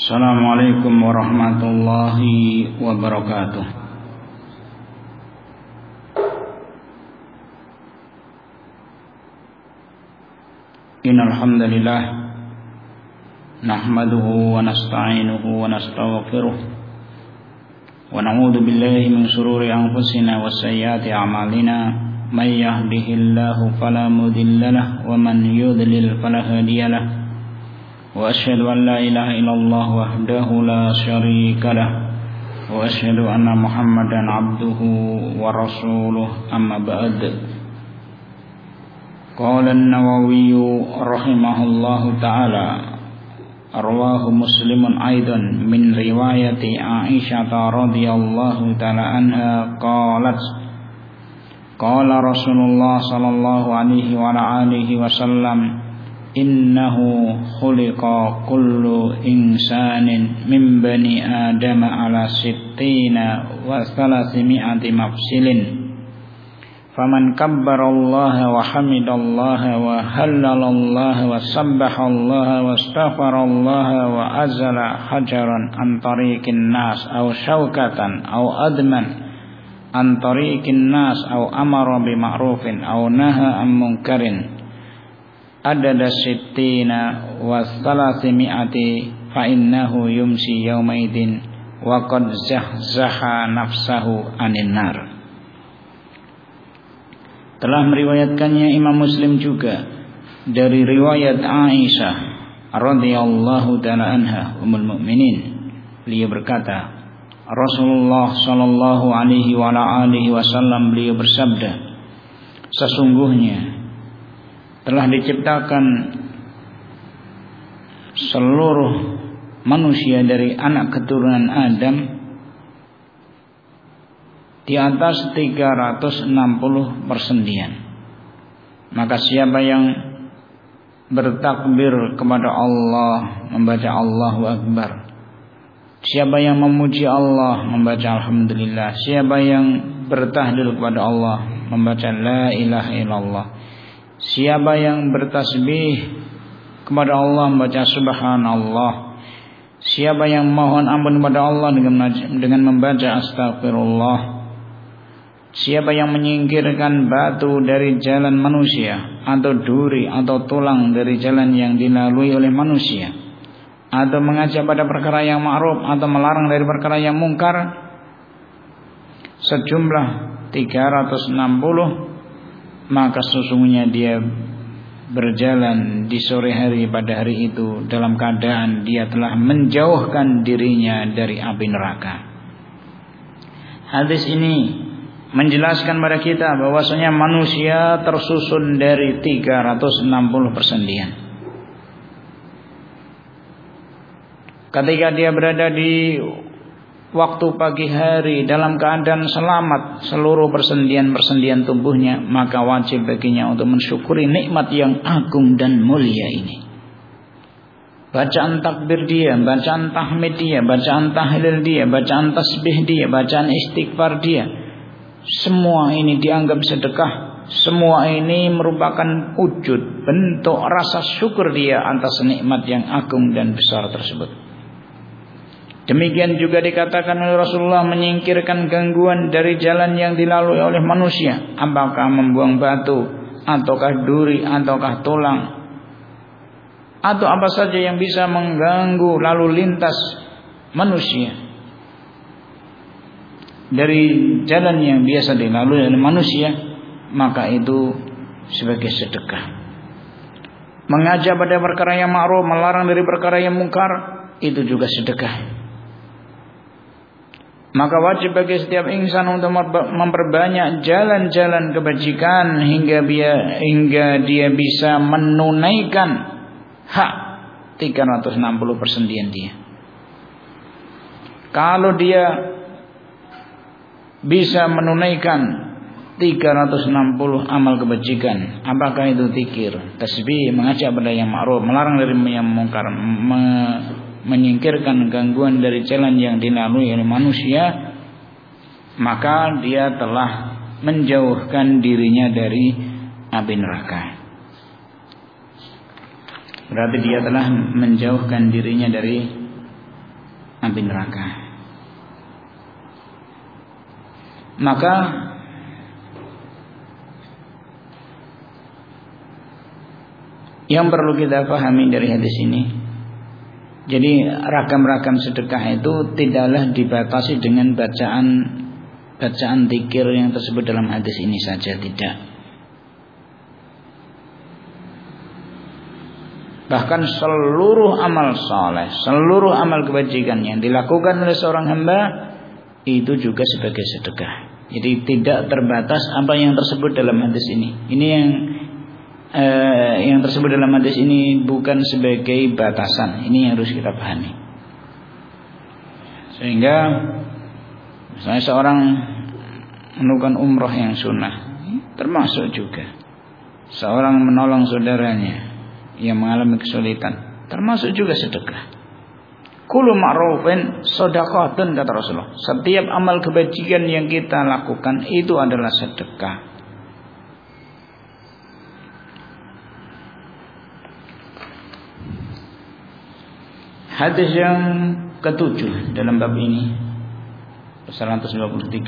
Assalamualaikum warahmatullahi wabarakatuh. Innal hamdalillah nahmaduhu wa nasta'inuhu wa nastaghfiruh wa na'udzu billahi min shururi anfusina wa sayyiati a'malina may yahdihillahu fala mudilla lahu wa man yudlil fala hadiya lahu. وأشهد أن لا إله إلا الله وحده لا شريك له وأشهد أن محمدا عبده ورسوله أما بعد. قال النووي رحمه الله تعالى رواه مسلم أيضا من رواية عائشة رضي الله تعالى عنها قالت قال رسول الله صلى الله عليه وعلى آله وسلم innahu khuliqa kullu insanin min bani adam ala sittina wa thalathimi'ati mafsilin faman kabbarallaha wa hamidallaha wa hallalallaha wa sabbahalallaha wa astaghfarallaha wa azala hajaran an tariqin nas aw syaukatan aw adman an tariqin nas aw amara bima'rufin aw naha an munkarin adada sittina wa thalathimi'ati fa innahu yumsi yaumaidin wa qad zahzaha nafsahu anin nar. Telah meriwayatkannya Imam Muslim juga dari riwayat Aisyah radhiyallahu ta'ala anha ummul mukminin. Beliau berkata, Rasulullah sallallahu alaihi wa alihi wasallam beliau bersabda, sesungguhnya telah diciptakan seluruh manusia dari anak keturunan Adam di atas 360 persendian. Maka siapa yang bertakbir kepada Allah membaca Allahu Akbar, siapa yang memuji Allah membaca Alhamdulillah, siapa yang bertahlil kepada Allah membaca La ilaha illallah, siapa yang bertasbih kepada Allah membaca subhanallah, siapa yang mohon ampun kepada Allah dengan membaca astagfirullah, siapa yang menyingkirkan batu dari jalan manusia atau duri atau tulang dari jalan yang dilalui oleh manusia, atau mengajak pada perkara yang ma'ruf atau melarang dari perkara yang mungkar sejumlah 360, maka sesungguhnya dia berjalan di sore hari pada hari itu dalam keadaan dia telah menjauhkan dirinya dari api neraka. Hadis ini menjelaskan kepada kita bahwasanya manusia tersusun dari 360 persendian. Ketika dia berada di waktu pagi hari dalam keadaan selamat seluruh persendian-persendian tubuhnya, maka wajib baginya untuk mensyukuri nikmat yang agung dan mulia ini. Bacaan takbir dia, bacaan tahmid dia, bacaan tahlil dia, bacaan tasbih dia, bacaan istighfar dia, semua ini dianggap sedekah. Semua ini merupakan wujud bentuk rasa syukur dia atas nikmat yang agung dan besar tersebut. Demikian juga dikatakan oleh Rasulullah menyingkirkan gangguan dari jalan yang dilalui oleh manusia, apakah membuang batu, ataukah duri, ataukah tulang, atau apa saja yang bisa mengganggu lalu lintas manusia dari jalan yang biasa dilalui oleh manusia, maka itu sebagai sedekah. Mengajak pada perkara yang ma'ruf, melarang dari perkara yang mungkar, itu juga sedekah. Maka wajib bagi setiap insan untuk memperbanyak jalan-jalan kebajikan hingga dia bisa menunaikan hak 360 persendian dia. Kalau dia bisa menunaikan 360 amal kebajikan, apakah itu zikir, tasbih, mengajak pada yang ma'ruf, melarang dari yang mungkar, menyingkirkan gangguan dari jalan yang dilalui oleh manusia, maka dia telah menjauhkan dirinya dari api neraka. Berarti dia telah menjauhkan dirinya dari api neraka. Maka yang perlu kita pahami dari hadis ini, jadi ragam-ragam sedekah itu tidaklah dibatasi dengan bacaan zikir yang tersebut dalam hadis ini saja, tidak. Bahkan seluruh amal saleh, seluruh amal kebajikan yang dilakukan oleh seorang hamba itu juga sebagai sedekah. Jadi tidak terbatas apa yang tersebut dalam hadis ini. Ini yang tersebut dalam hadis ini bukan sebagai batasan. Ini yang harus kita pahami. Sehingga misalnya seorang melakukan umrah yang sunnah, termasuk juga seorang menolong saudaranya yang mengalami kesulitan, termasuk juga sedekah. Kullu ma'rufin shadaqatun, kata Rasulullah. Setiap amal kebajikan yang kita lakukan itu adalah sedekah. Hadis yang ketujuh dalam bab ini, pasal 153.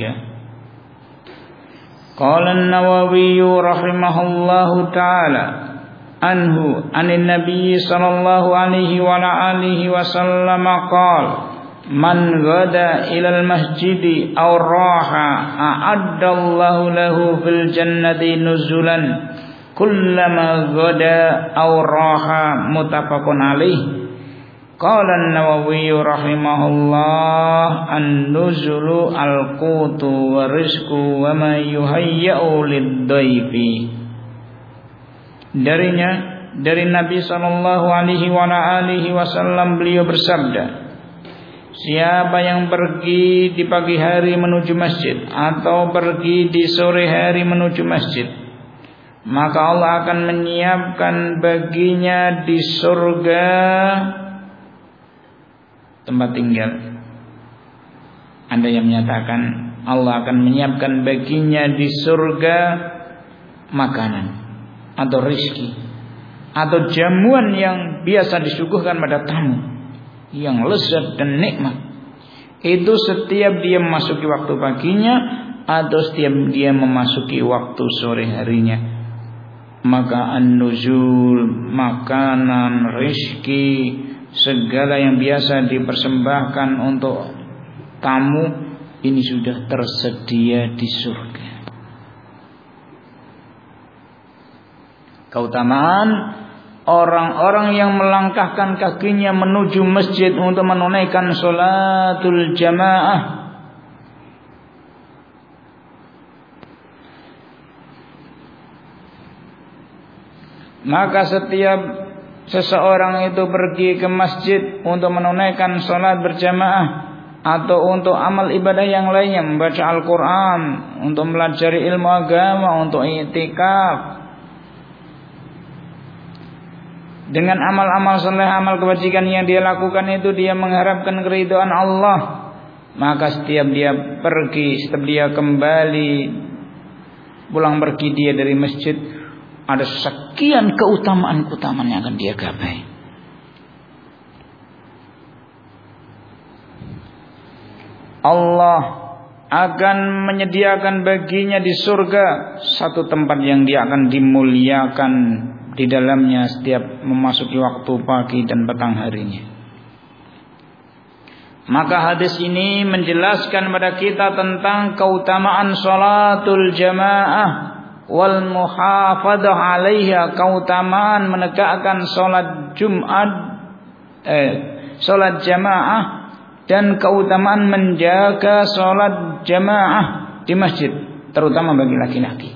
Qala an-Nawawi rahimahullahu taala anhu anin nabiy sallallahu alaihi wa alihi wasallam qala man ghada ila al-masjid aw raha a'addallahu lahu fil jannati nuzulan kullama ghada aw raha, muttafaqun alaihi. Qala an-Nawawi rahimahullah an-nuzulu al-qutu wa rizqu wa ma yuhayya'u lid-dhaifi. Dari Nabi sallallahu alaihi wa alihi wasallam beliau bersabda, siapa yang pergi di pagi hari menuju masjid atau pergi di sore hari menuju masjid, maka Allah akan menyiapkan baginya di surga tempat tinggal. Ada yang menyatakan Allah akan menyiapkan baginya di surga makanan atau rezeki atau jamuan yang biasa disuguhkan pada tamu yang lezat dan nikmat. Itu setiap dia memasuki waktu paginya atau setiap dia memasuki waktu sore harinya. Maka an-nuzul, makanan, rezeki, segala yang biasa dipersembahkan untuk tamu ini sudah tersedia di surga. Keutamaan orang-orang yang melangkahkan kakinya menuju masjid untuk menunaikan sholatul jamaah. Maka setiap seseorang itu pergi ke masjid untuk menunaikan sholat berjamaah atau untuk amal ibadah yang lainnya, membaca Al-Quran, untuk melajari ilmu agama, untuk i'tikaf, dengan amal-amal saleh, amal kebajikan yang dia lakukan itu dia mengharapkan keridhaan Allah. Maka setiap dia pergi, setiap dia kembali pulang pergi dia dari masjid, ada sekian keutamaan-keutamaan yang akan dia gapai. Allah akan menyediakan baginya di surga satu tempat yang dia akan dimuliakan di dalamnya setiap memasuki waktu pagi dan petang harinya. Maka hadis ini menjelaskan kepada kita tentang keutamaan sholatul jamaah wal muhafadah alaiha, keutamaan menegakkan sholat Jumat, sholat jamaah, dan keutamaan menjaga sholat jamaah di masjid, terutama bagi laki-laki.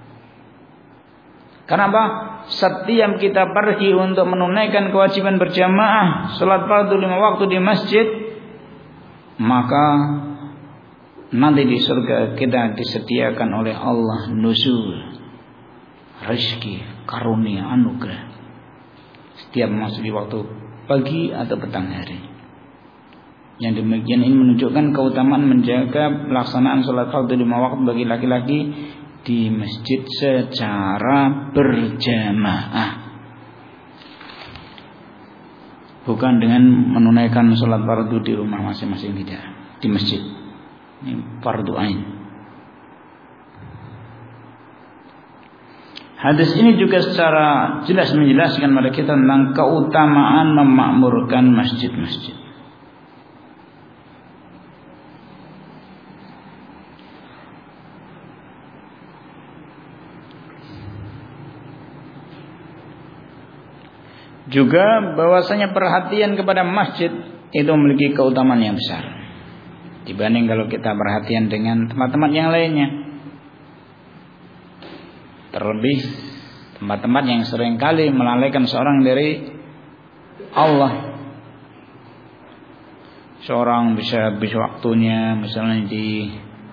Kenapa? Setiap kita pergi untuk menunaikan kewajiban berjamaah sholat fardu 5 waktu di masjid, maka nanti di surga kita disediakan oleh Allah nuzul, rezeki, karunia, anugerah setiap memasuki waktu pagi atau petang hari. Yang demikian ini menunjukkan keutamaan menjaga pelaksanaan sholat fardu 5 waktu bagi laki-laki di masjid secara berjamaah. bukan dengan menunaikan sholat fardu di rumah masing-masing, tidak, di masjid. Ini fardu ain. Hadis ini juga secara jelas menjelaskan kepada kita tentang keutamaan memakmurkan masjid-masjid. Juga bahwasanya perhatian kepada masjid itu memiliki keutamaan yang besar dibanding kalau kita perhatian dengan tempat-tempat yang lainnya. Terlebih tempat-tempat yang seringkali melalaikan seorang dari Allah. Seorang bisa habis waktunya misalnya di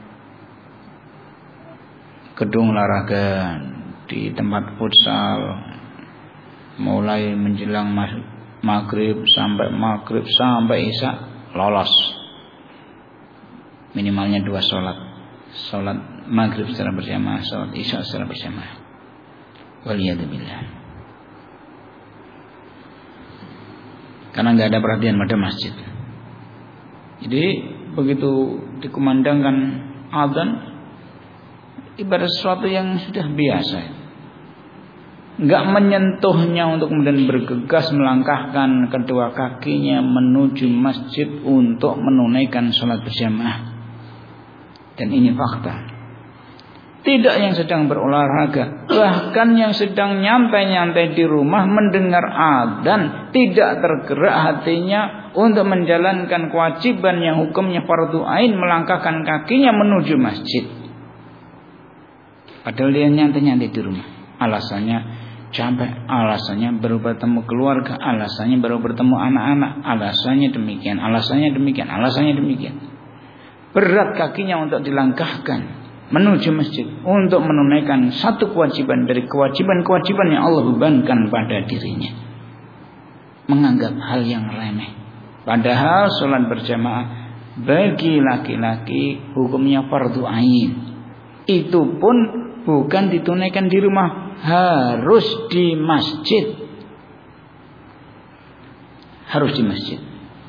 gedung olahraga, di tempat futsal, mulai menjelang maghrib sampai isya lolos. Minimalnya 2 sholat maghrib secara berjamaah, sholat isya secara berjamaah. Waliyadzubillah. Karena nggak ada perhatian pada masjid. Jadi begitu dikumandangkan adzan, ibarat sesuatu yang sudah biasa, nggak menyentuhnya untuk kemudian bergegas melangkahkan kedua kakinya menuju masjid untuk menunaikan sholat berjamaah. Dan ini fakta. Tidak yang sedang berolahraga, bahkan yang sedang nyantai-nyantai di rumah mendengar adzan, tidak tergerak hatinya untuk menjalankan kewajiban yang hukumnya fardu ain, melangkahkan kakinya menuju masjid. Padahal dia nyantai-nyantai di rumah. Alasannya capek, alasannya baru bertemu keluarga, alasannya baru bertemu anak-anak, alasannya demikian. Berat kakinya untuk dilangkahkan menuju masjid untuk menunaikan satu kewajiban dari kewajiban-kewajiban yang Allah bebankan pada dirinya. Menganggap hal yang remeh. Padahal sholat berjamaah bagi laki-laki hukumnya fardu ain. Itu pun bukan ditunaikan di rumah, harus di masjid. Harus di masjid.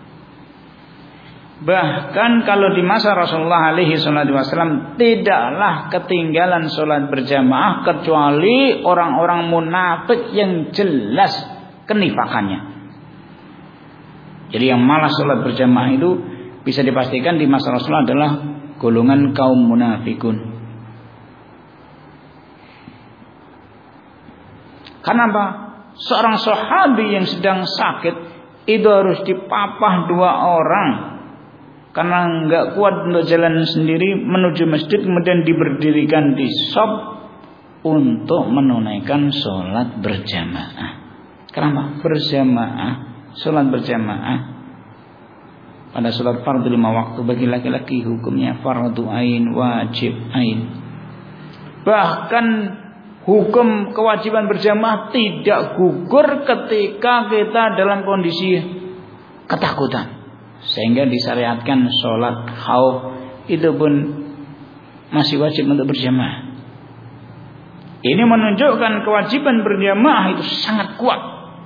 Bahkan kalau di masa Rasulullah alaihi wasallam tidaklah ketinggalan sholat berjamaah kecuali orang-orang munafik yang jelas kenifakannya. Jadi yang malas sholat berjamaah itu bisa dipastikan di masa Rasulullah adalah golongan kaum munafikun. Karena apa? Seorang sahabi yang sedang sakit itu harus dipapah 2 orang. Karena enggak kuat untuk jalan sendiri menuju masjid, kemudian diberdirikan di shop untuk menunaikan sholat berjamaah. Kenapa? Berjamaah, sholat berjamaah pada sholat fardu 5 waktu bagi laki-laki hukumnya fardu ain, wajib ain. Bahkan hukum kewajiban berjamaah tidak gugur ketika kita dalam kondisi ketakutan. Sehingga disyariatkan sholat khauf itu pun masih wajib untuk berjamaah. Ini menunjukkan kewajiban berjamaah itu sangat kuat.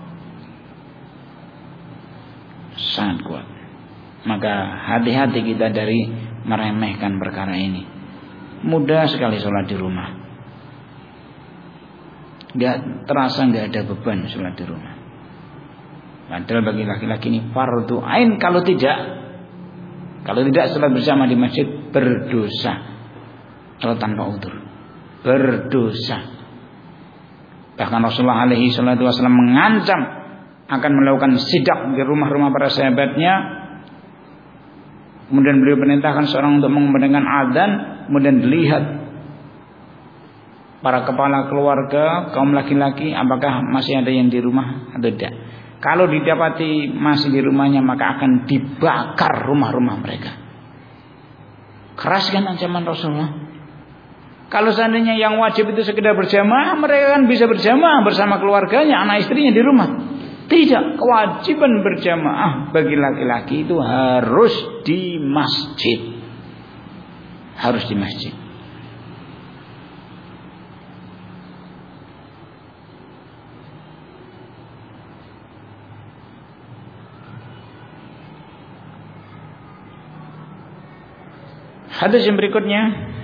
Sangat kuat. Maka hati-hati kita dari meremehkan perkara ini. Mudah sekali sholat di rumah. Terasa gak ada beban sholat di rumah. Padahal bagi laki-laki ini fardu ain. Kalau tidak sholat bersama di masjid berdosa. Kalau tanpa udzur berdosa. Bahkan Rasulullah alaihi wasallam mengancam akan melakukan sidak di rumah-rumah para sahabatnya. Kemudian beliau perintahkan seorang untuk mengumandangkan adzan, kemudian dilihat para kepala keluarga kaum laki-laki apakah masih ada yang di rumah atau tidak. Kalau didapati masih di rumahnya, maka akan dibakar rumah-rumah mereka. Keras kan ancaman Rasulullah. Kalau seandainya yang wajib itu sekedar berjamaah, mereka kan bisa berjamaah bersama keluarganya, anak istrinya di rumah. Tidak, kewajiban berjamaah bagi laki-laki itu harus di masjid. Harus di masjid. Hadis yang berikutnya,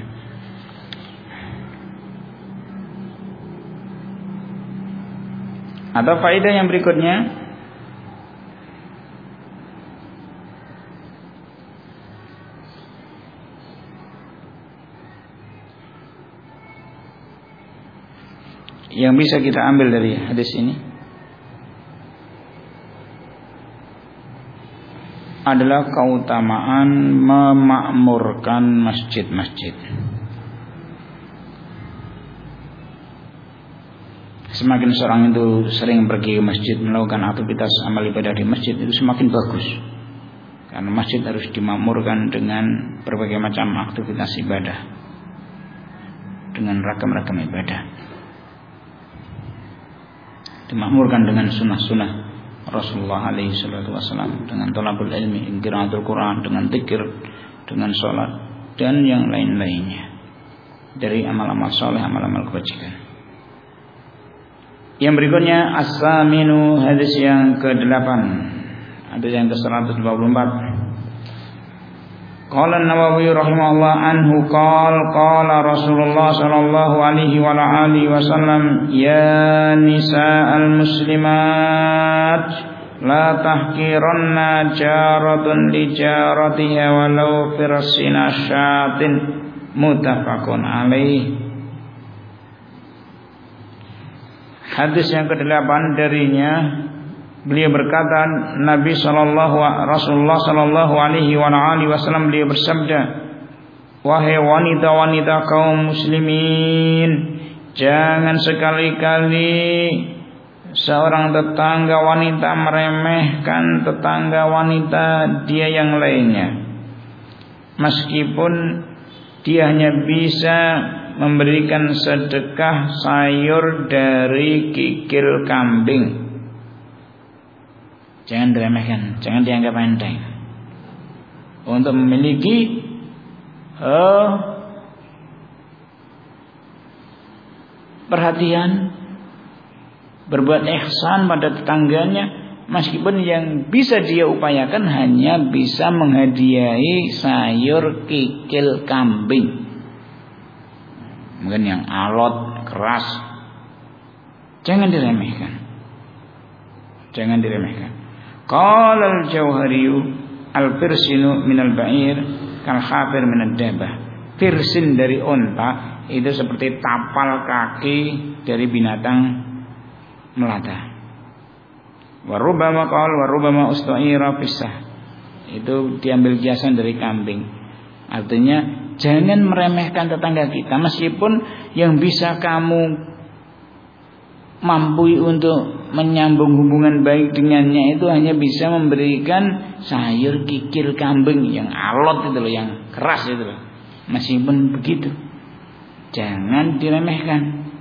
atau faedah yang berikutnya, yang bisa kita ambil dari hadis ini adalah keutamaan memakmurkan masjid-masjid. Semakin seorang itu sering pergi ke masjid, melakukan aktivitas amal ibadah di masjid, itu semakin bagus. Karena masjid harus dimakmurkan dengan berbagai macam aktivitas ibadah, dengan ragam-ragam ibadah. Dimakmurkan dengan sunnah-sunnah Rasulullah alaihi salatu wasallam, dengan thalabul ilmi, qiraatul Quran, dengan zikir, dengan salat dan yang lain-lainnya dari amal-amal saleh, amal-amal kebajikan. Yang berikutnya as-saminu, hadis yang ke-8, hadis yang ke-124. Qala an-Nawawi rahimahullah anhu qala Rasulullah sallallahu alaihi wa alihi wasallam, ya nisa'al muslimat la tahqiranna jaratun li jaratiha walau firasina syatin, muttafaqun alaih. Hadis yang ke-8 darinya, beliau berkata, Rasulullah sallallahu alaihi wa alihi wasallam beliau bersabda, wahai wanita-wanita kaum muslimin, jangan sekali-kali seorang tetangga wanita meremehkan tetangga wanita dia yang lainnya, meskipun dia hanya bisa memberikan sedekah sayur dari kikil kambing. Jangan diremehkan, jangan dianggap enteng. Untuk memiliki perhatian, berbuat ihsan pada tetangganya, meskipun yang bisa dia upayakan hanya bisa menghadiahi sayur kikil kambing, mungkin yang alot, keras. Jangan diremehkan, jangan diremehkan. Qala al-Jauhari, al-firsinu minal ba'ir kal khafir minad dabah. Firsin dari unta itu seperti tapal kaki dari binatang melata. Wa rubbama qala wa rubbama usta'ira fisah, itu diambil kiasan dari kambing. Artinya jangan meremehkan tetangga kita, meskipun yang bisa kamu mampu untuk menyambung hubungan baik dengannya itu hanya bisa memberikan sayur kikil kambing yang alot itu loh, yang keras itu loh. Meskipun begitu, jangan diremehkan.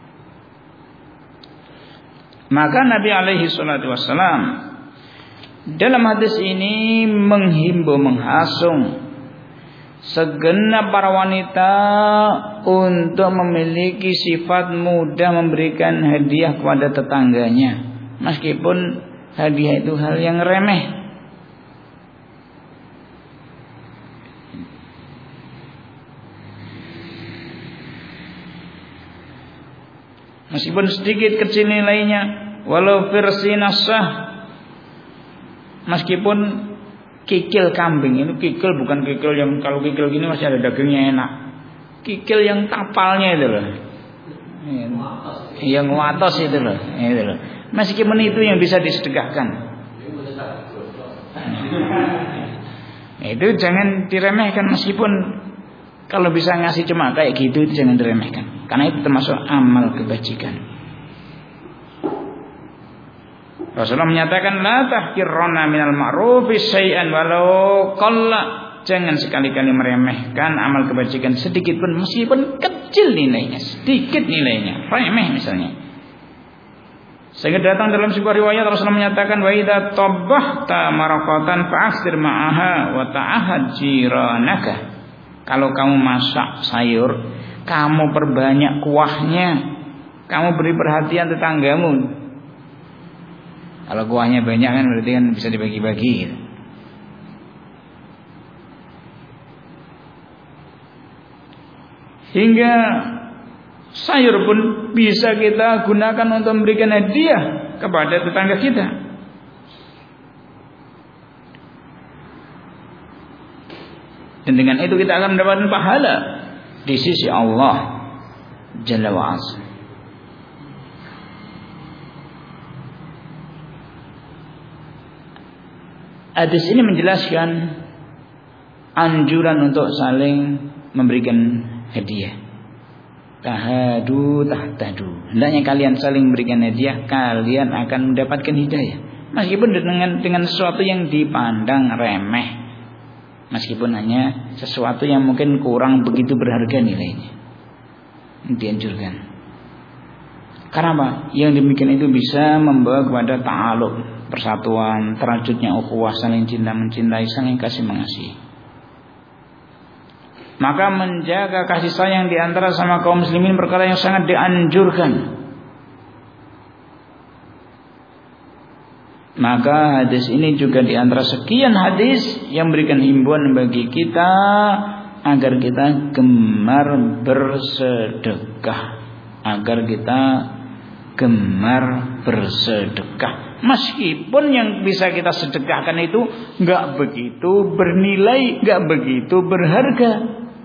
Maka Nabi alaihi salatu wassalam dalam hadis ini menghimbau, menghasung segenap para wanita untuk memiliki sifat mudah memberikan hadiah kepada tetangganya, meskipun hadiah itu hal yang remeh. Meskipun sedikit kecil nilainya, walau firsinasah, meskipun kikil kambing, itu kikil bukan kikil yang, kalau kikil gini masih ada dagingnya enak. Kikil yang tapalnya itu loh, yang watos itu loh, itu loh. Meskipun itu yang bisa disedekahkan, itu jangan diremehkan. Meskipun kalau bisa ngasih cuma kayak gitu, itu jangan diremehkan, karena itu termasuk amal kebajikan. Rasulullah menyatakan, la tahqirranna minal ma'rufi syai'an walau qalla. Jangan sekali-kali meremehkan amal kebajikan sedikit pun, meskipun kecil nilainya, sedikit nilainya, remeh misalnya. Sehingga datang dalam sebuah riwayat Rasulullah menyatakan, wa idza tabbahta maraqatan fa'aksir ma'aha wa ta'ahad jiranaka. Kalau kamu masak sayur, kamu perbanyak kuahnya, kamu beri perhatian tetanggamu. Kalau kuahnya banyak kan berarti kan bisa dibagi-bagi gitu. Hingga sayur pun bisa kita gunakan untuk memberikan hadiah kepada tetangga kita. Dan dengan itu kita akan mendapatkan pahala di sisi Allah Jalla wa'ala. Hadis ini menjelaskan anjuran untuk saling memberikan hadiah. Tahadu tahtadu. Hendaknya kalian saling memberikan hadiah, kalian akan mendapatkan hidayah. Meskipun dengan sesuatu yang dipandang remeh, meskipun hanya sesuatu yang mungkin kurang begitu berharga nilainya, dianjurkan. Karena apa? Yang demikian itu bisa membawa kepada ta'aluk, persatuan, terwujudnya ukhuwah, saling cinta mencintai, saling kasih mengasihi. Maka menjaga kasih sayang di antara sama kaum muslimin perkara yang sangat dianjurkan. Maka hadis ini juga di antara sekian hadis yang memberikan himbauan bagi kita agar kita gemar bersedekah, agar kita gemar bersedekah. Meskipun yang bisa kita sedekahkan itu enggak begitu bernilai, enggak begitu berharga.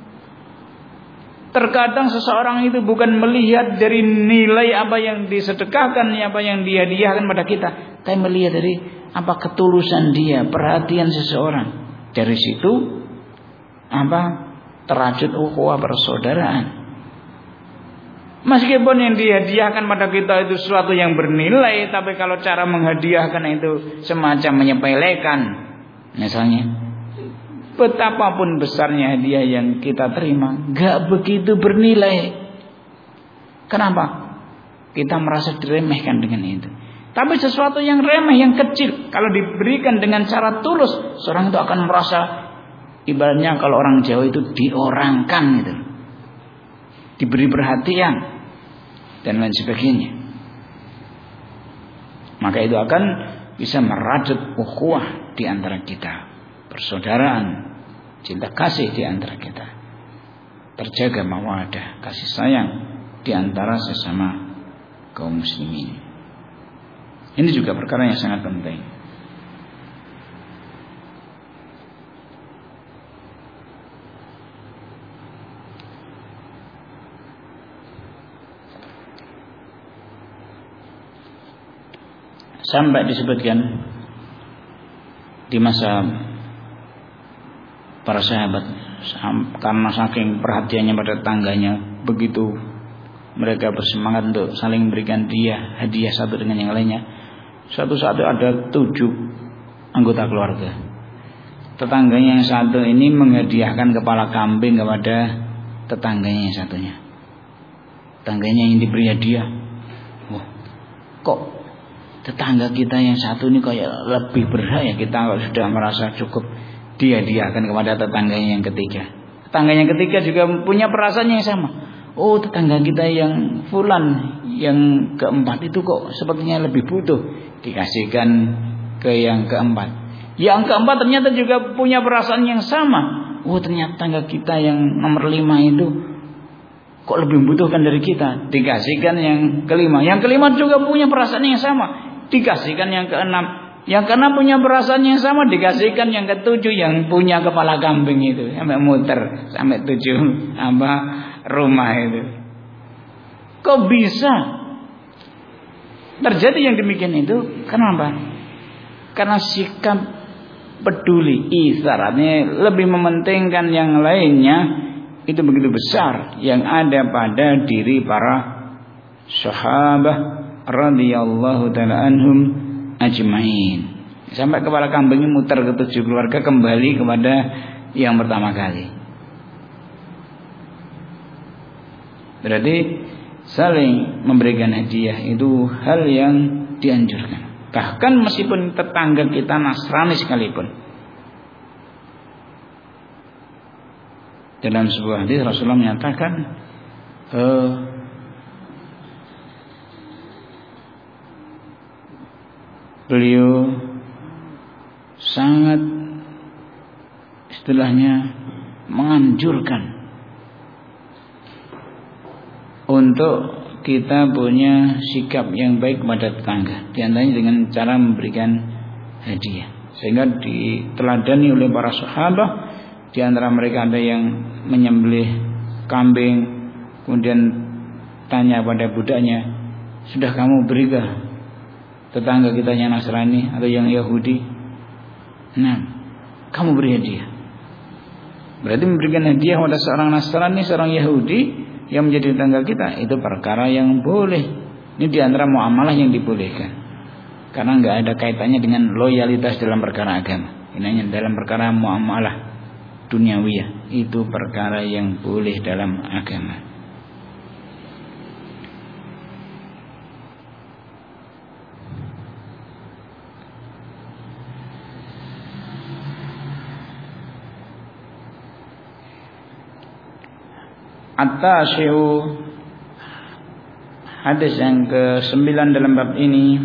Terkadang seseorang itu bukan melihat dari nilai apa yang disedekahkan, apa yang dihadiahkan pada kita, tapi melihat dari apa ketulusan dia, perhatian seseorang. Dari situ apa terwujud ukhuwah persaudaraan. Meskipun yang dihadiahkan pada kita itu sesuatu yang bernilai, tapi kalau cara menghadiahkan itu semacam menyepelekan, misalnya, betapapun besarnya hadiah yang kita terima, gak begitu bernilai. Kenapa? Kita merasa diremehkan dengan itu. Tapi sesuatu yang remeh, yang kecil, kalau diberikan dengan cara tulus, seorang itu akan merasa, ibaratnya kalau orang Jawa itu diorangkan gitu, diberi perhatian dan lain sebagainya. Maka itu akan bisa merajut ukhuwah di antara kita, persaudaraan, cinta kasih di antara kita, terjaga mawaddah, kasih sayang di antara sesama kaum muslimin. Ini juga perkara yang sangat penting. Sampai disebutkan di masa para sahabat, karena saking perhatiannya pada tetangganya, begitu mereka bersemangat untuk saling memberikan dia hadiah satu dengan yang lainnya. Suatu saat ada 7 anggota keluarga. Tetangganya yang satu ini menghadiahkan kepala kambing kepada tetangganya yang satunya. Tetangganya yang diberi hadiah, wah, kok tetangga kita yang satu ini kayak lebih berhak ya, kita sudah merasa cukup, dihadiahkan kepada tetangganya yang ketiga. Tetangganya yang ketiga juga punya perasaan yang sama. Oh, tetangga kita yang fulan yang keempat itu kok sepertinya lebih butuh, dikasihkan ke yang keempat. Yang keempat ternyata juga punya perasaan yang sama. Oh, ternyata tetangga kita yang nomor 5 itu kok lebih membutuhkan dari kita, dikasihkan yang kelima. Yang kelima juga punya perasaan yang sama, dikasihkan yang keenam. Yang keenam punya perasaan yang sama, dikasihkan yang ketujuh yang punya kepala kambing itu, sampai muter sampai 7 rumah itu. Kok bisa terjadi yang demikian itu? Kenapa? Karena sikap peduli, ibaratnya lebih mementingkan yang lainnya, itu begitu besar yang ada pada diri para sahabat radhiyallahu taala anhum ajmain. Sampai kepala kambingnya muter ke 7 keluarga, kembali kepada yang pertama kali. Berarti saling memberikan hadiah itu hal yang dianjurkan. Bahkan meskipun tetangga kita Nasrani sekalipun. Dalam sebuah hadis Rasulullah menyatakan, beliau sangat istilahnya menganjurkan untuk kita punya sikap yang baik kepada tetangga, di antaranya dengan cara memberikan hadiah. Sehingga diteladani oleh para sahabat, di antara mereka ada yang menyembelih kambing, kemudian tanya pada budaknya, sudah kamu berikah tetangga kita yang Nasrani atau yang Yahudi? Nah, kamu beri hadiah. Berarti memberikan hadiah pada seorang Nasrani, seorang Yahudi yang menjadi tetangga kita, itu perkara yang boleh. Ini di antara muamalah yang dibolehkan, karena nggak ada kaitannya dengan loyalitas dalam perkara agama. Ini hanya dalam perkara muamalah duniawiyah, itu perkara yang boleh dalam agama. At-tashi'u, hadis yang ke-9 dalam bab ini.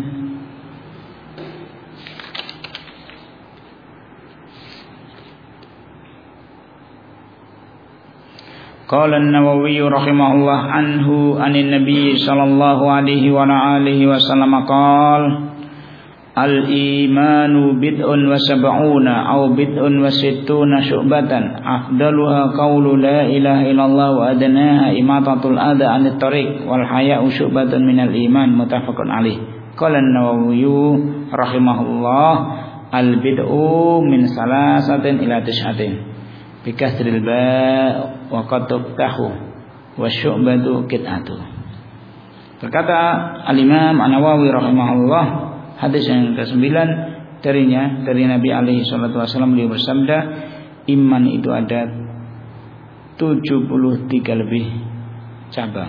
Qala an-Nawawi rahimahullah anhu anin Nabi sallallahu alaihi wa alihi wasallam qala al-imanu bid'un wa sab'una aw bid'un wa sittuna syu'batan afdaluha qawlu la ilaha illallah wa adnaha imatatul adha 'anit tariq wal haya'u syu'batun minal iman, muttafaqun alaih. Qala an-Nawawi rahimahullah al-bid'u min salasatin ila tis'atin bi kasril ba' wa qad tuftahu wa syu'batu qit'atu. Berkata al-Imam An-Nawawi rahimahullah, hadis yang ke-9 darinya, dari Nabi alaihi salatu wasallam, beliau bersabda, iman itu ada 73 lebih cabang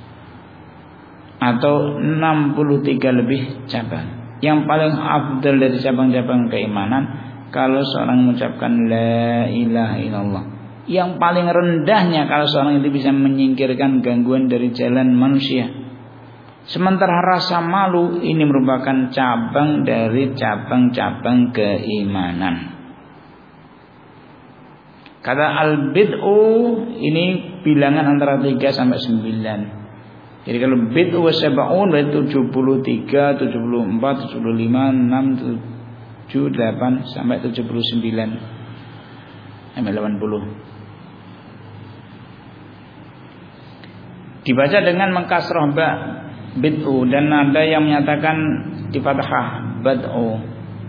atau 63 lebih cabang. Yang paling afdal dari cabang-cabang keimanan kalau seorang mengucapkan la ilaha illallah. Yang paling rendahnya kalau seorang itu bisa menyingkirkan gangguan dari jalan manusia. Sementara rasa malu ini merupakan cabang dari cabang-cabang keimanan. Kata al-bid'u ini bilangan antara 3 sampai 9. Jadi kalau bid'u wa sab'un berarti 73, 74, 75, 6, 7, 8 sampai 79 sampai 80. Dibaca dengan mengkasrah ba bid'u, dan ada yang menyatakan di fathah bad'u.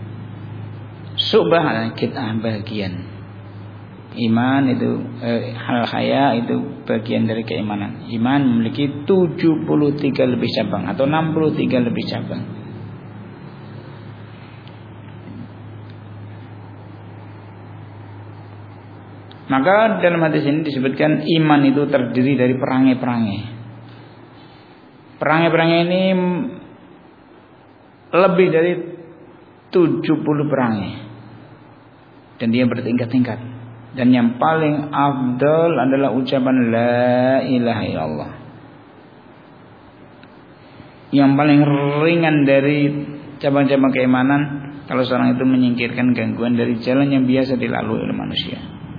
Subah kita bagian iman itu, hal haya itu bagian dari keimanan. Iman memiliki 73 lebih cabang atau 63 lebih cabang. Maka dalam hadis ini disebutkan iman itu terdiri dari perangai-perangai. Perangai-perangai ini lebih dari 70 perangai, dan dia bertingkat-tingkat. Dan yang paling afdal adalah ucapan la ilaha illallah. Yang paling ringan dari cabang-cabang keimanan kalau seorang itu menyingkirkan gangguan dari jalan yang biasa dilalui oleh manusia.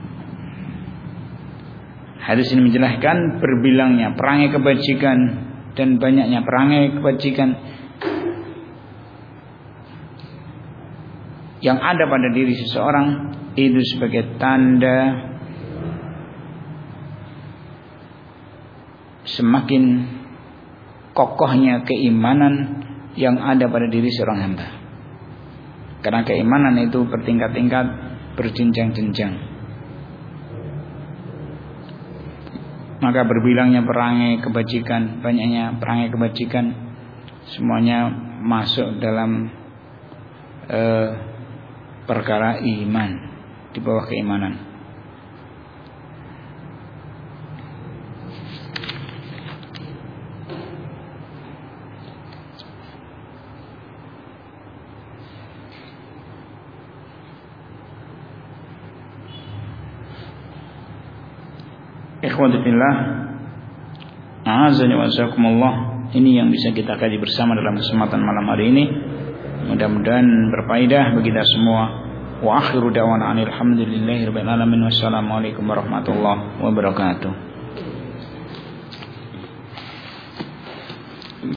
Hadis ini menjelaskan berbilangnya perangai kebajikan dan banyaknya perangai kebajikan yang ada pada diri seseorang itu sebagai tanda semakin kokohnya keimanan yang ada pada diri seorang hamba. Karena keimanan itu bertingkat-tingkat, berjenjang-jenjang. Maka berbilangnya perangai kebajikan, banyaknya perangai kebajikan, semuanya masuk dalam perkara iman, di bawah keimanan. Ikhwati fillah, a'azani wa jzakumullah. Ini yang bisa kita kaji bersama dalam kesempatan malam hari ini. Mudah-mudahan berfaedah bagi kita semua. Wa akhiru da'wana alhamdulillahirabbil alamin. Wassalamualaikum warahmatullahi wabarakatuh.